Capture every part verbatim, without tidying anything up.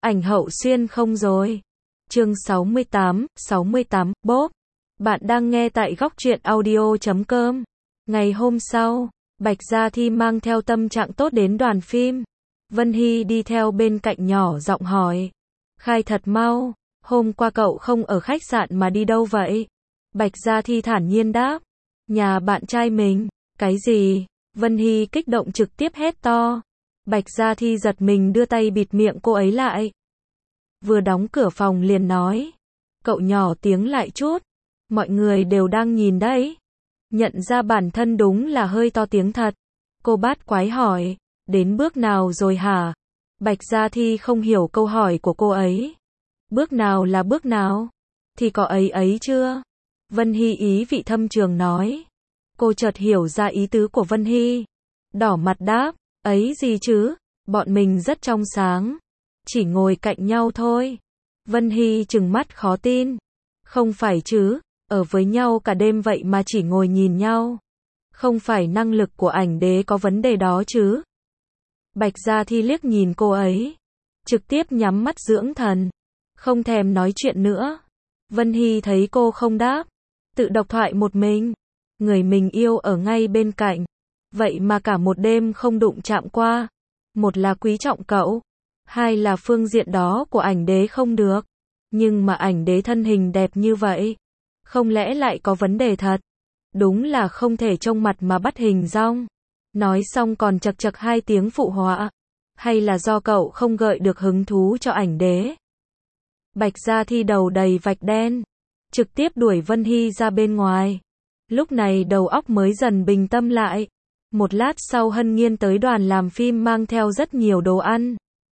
ảnh Hậu Xuyên không rồi. Chương sáu mươi tám, sáu mươi tám, bốp. Bạn đang nghe tại góc truyện audio chấm com. Ngày hôm sau, Bạch Gia Thi mang theo tâm trạng tốt đến đoàn phim. Vân Hy đi theo bên cạnh nhỏ giọng hỏi. Khai thật mau, hôm qua cậu không ở khách sạn mà đi đâu vậy? Bạch Gia Thi thản nhiên đáp. Nhà bạn trai mình. Cái gì? Vân Hy kích động trực tiếp hét to. Bạch Gia Thi giật mình đưa tay bịt miệng cô ấy lại. Vừa đóng cửa phòng liền nói. Cậu nhỏ tiếng lại chút. Mọi người đều đang nhìn đấy. Nhận ra bản thân đúng là hơi to tiếng thật. Cô bát quái hỏi. Đến bước nào rồi hả? Bạch Gia Thi không hiểu câu hỏi của cô ấy. Bước nào là bước nào? Thì có ấy ấy chưa? Vân Hy ý vị thâm trường nói. Cô chợt hiểu ra ý tứ của Vân Hy. Đỏ mặt đáp. Ấy gì chứ? Bọn mình rất trong sáng. Chỉ ngồi cạnh nhau thôi. Vân Hy trừng mắt khó tin. Không phải chứ, ở với nhau cả đêm vậy mà chỉ ngồi nhìn nhau. Không phải năng lực của ảnh đế có vấn đề đó chứ? Bạch Gia Thi liếc nhìn cô ấy. Trực tiếp nhắm mắt dưỡng thần. Không thèm nói chuyện nữa. Vân Hy thấy cô không đáp. Tự độc thoại một mình. Người mình yêu ở ngay bên cạnh. Vậy mà cả một đêm không đụng chạm qua. Một là quý trọng cậu. Hai là phương diện đó của ảnh đế không được. Nhưng mà ảnh đế thân hình đẹp như vậy. Không lẽ lại có vấn đề thật? Đúng là không thể trông mặt mà bắt hình dong. Nói xong còn chật chật hai tiếng phụ họa. Hay là do cậu không gợi được hứng thú cho ảnh đế? Bạch Gia Thi đầu đầy vạch đen. Trực tiếp đuổi Vân Hy ra bên ngoài. Lúc này đầu óc mới dần bình tâm lại. Một lát sau Hân Nhiên tới đoàn làm phim mang theo rất nhiều đồ ăn.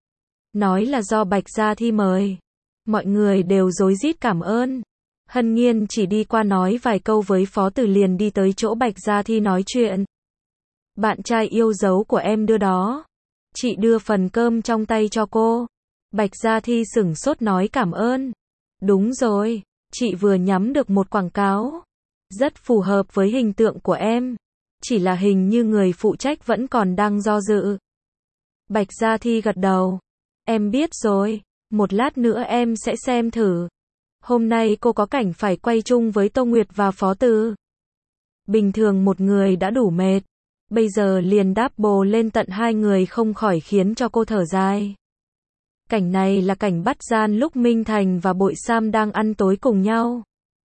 Nói là do Bạch Gia Thi mời. Mọi người đều rối rít cảm ơn. Hân Nhiên chỉ đi qua nói vài câu với Phó Tử liền đi tới chỗ Bạch Gia Thi nói chuyện. Bạn trai yêu dấu của em đưa đó. Chị đưa phần cơm trong tay cho cô. Bạch Gia Thi sửng sốt nói cảm ơn. Đúng rồi, chị vừa nhắm được một quảng cáo. Rất phù hợp với hình tượng của em. Chỉ là hình như người phụ trách vẫn còn đang do dự. Bạch Gia Thi gật đầu. Em biết rồi, một lát nữa em sẽ xem thử. Hôm nay cô có cảnh phải quay chung với Tô Nguyệt và Phó Từ. Bình thường một người đã đủ mệt. Bây giờ liền đáp bồ lên tận hai người không khỏi khiến cho cô thở dài. Cảnh này là cảnh bắt gian lúc Minh Thành và Bội Sam đang ăn tối cùng nhau.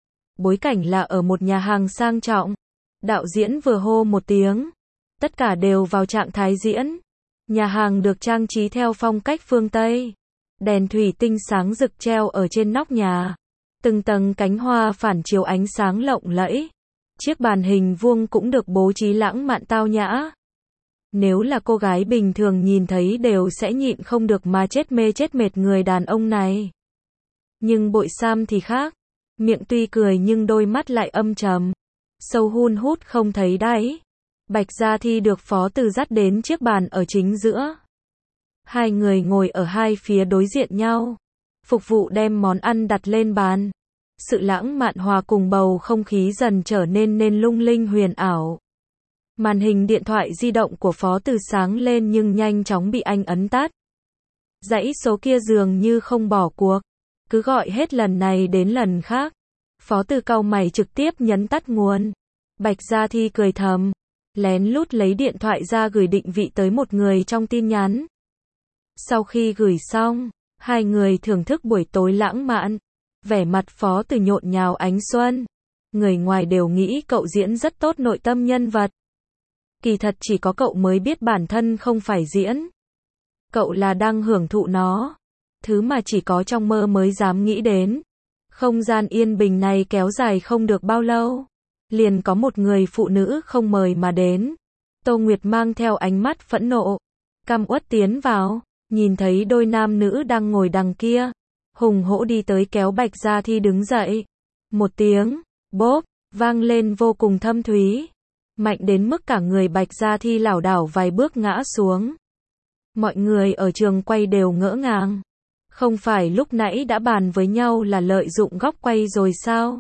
Bối cảnh là ở một nhà hàng sang trọng. Đạo diễn vừa hô một tiếng. Tất cả đều vào trạng thái diễn. Nhà hàng được trang trí theo phong cách phương Tây. Đèn thủy tinh sáng rực treo ở trên nóc nhà. Từng tầng cánh hoa phản chiếu ánh sáng lộng lẫy. Chiếc bàn hình vuông cũng được bố trí lãng mạn tao nhã. Nếu là cô gái bình thường nhìn thấy đều sẽ nhịn không được mà chết mê chết mệt người đàn ông này. Nhưng Bội Sam thì khác. Miệng tuy cười nhưng đôi mắt lại âm trầm. Sâu hun hút không thấy đáy. Bạch Gia Thi được Phó Từ dắt đến chiếc bàn ở chính giữa. Hai người ngồi ở hai phía đối diện nhau. Phục vụ đem món ăn đặt lên bàn. Sự lãng mạn hòa cùng bầu không khí dần trở nên nên lung linh huyền ảo. Màn hình điện thoại di động của Phó Từ sáng lên nhưng nhanh chóng bị anh ấn tắt. Dãy số kia dường như không bỏ cuộc. Cứ gọi hết lần này đến lần khác. Phó Từ cau mày trực tiếp nhấn tắt nguồn. Bạch Gia Thi cười thầm. Lén lút lấy điện thoại ra gửi định vị tới một người trong tin nhắn. Sau khi gửi xong, hai người thưởng thức buổi tối lãng mạn. Vẻ mặt Phó Từ nhộn nhào ánh xuân. Người ngoài đều nghĩ cậu diễn rất tốt nội tâm nhân vật. Kỳ thật chỉ có cậu mới biết bản thân không phải diễn. Cậu là đang hưởng thụ nó. Thứ mà chỉ có trong mơ mới dám nghĩ đến. Không gian yên bình này kéo dài không được bao lâu. Liền có một người phụ nữ không mời mà đến. Tô Nguyệt mang theo ánh mắt phẫn nộ. Căm uất tiến vào. Nhìn thấy đôi nam nữ đang ngồi đằng kia. Hùng hổ đi tới kéo Bạch Gia Thi đứng dậy. Một tiếng, bốp, vang lên vô cùng thâm thúy. Mạnh đến mức cả người Bạch Gia Thi lảo đảo vài bước ngã xuống. Mọi người ở trường quay đều ngỡ ngàng. Không phải lúc nãy đã bàn với nhau là lợi dụng góc quay rồi sao?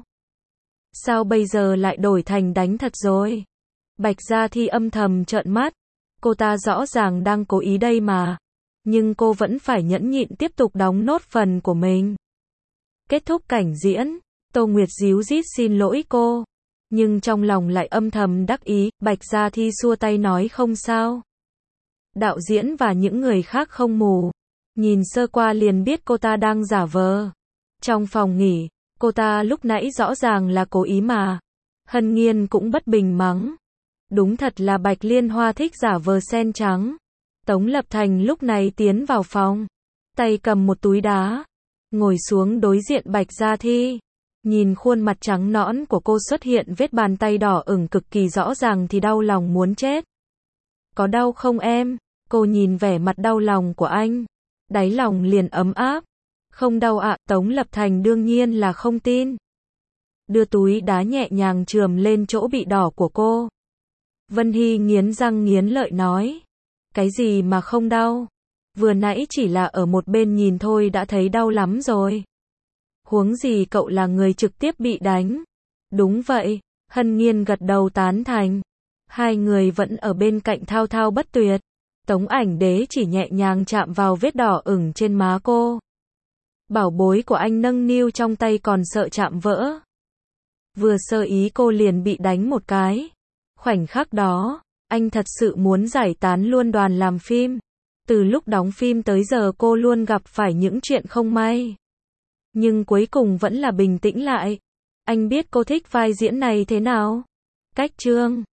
Sao bây giờ lại đổi thành đánh thật rồi? Bạch Gia Thi âm thầm trợn mắt. Cô ta rõ ràng đang cố ý đây mà. nhưng cô vẫn phải nhẫn nhịn tiếp tục đóng nốt phần của mình. Kết thúc cảnh diễn, Tô Nguyệt díu dít xin lỗi cô, nhưng trong lòng lại âm thầm đắc ý. Bạch Gia Thi xua tay nói không sao. Đạo diễn và những người khác không mù, nhìn sơ qua liền biết cô ta đang giả vờ. Trong phòng nghỉ, cô ta lúc nãy rõ ràng là cố ý mà. Hân Nhiên cũng bất bình mắng. Đúng thật là Bạch Liên Hoa thích giả vờ sen trắng. Tống Lập Thành lúc này tiến vào phòng, tay cầm một túi đá, ngồi xuống đối diện Bạch Gia Thi. Nhìn khuôn mặt trắng nõn của cô xuất hiện vết bàn tay đỏ ửng cực kỳ rõ ràng thì đau lòng muốn chết. Có đau không em? Cô nhìn vẻ mặt đau lòng của anh, đáy lòng liền ấm áp. Không đau ạ. Tống Lập Thành đương nhiên là không tin. Đưa túi đá nhẹ nhàng chườm lên chỗ bị đỏ của cô. Vân Hy nghiến răng nghiến lợi nói. Cái gì mà không đau? Vừa nãy chỉ là ở một bên nhìn thôi đã thấy đau lắm rồi. Huống gì cậu là người trực tiếp bị đánh. Đúng vậy, Hân Nhiên gật đầu tán thành. Hai người vẫn ở bên cạnh thao thao bất tuyệt. Tống Ảnh Đế chỉ nhẹ nhàng chạm vào vết đỏ ửng trên má cô. Bảo bối của anh nâng niu trong tay còn sợ chạm vỡ. Vừa sơ ý cô liền bị đánh một cái. Khoảnh khắc đó, anh thật sự muốn giải tán luôn đoàn làm phim. Từ lúc đóng phim tới giờ cô luôn gặp phải những chuyện không may. Nhưng cuối cùng vẫn là bình tĩnh lại. Anh biết cô thích vai diễn này thế nào? Cách chương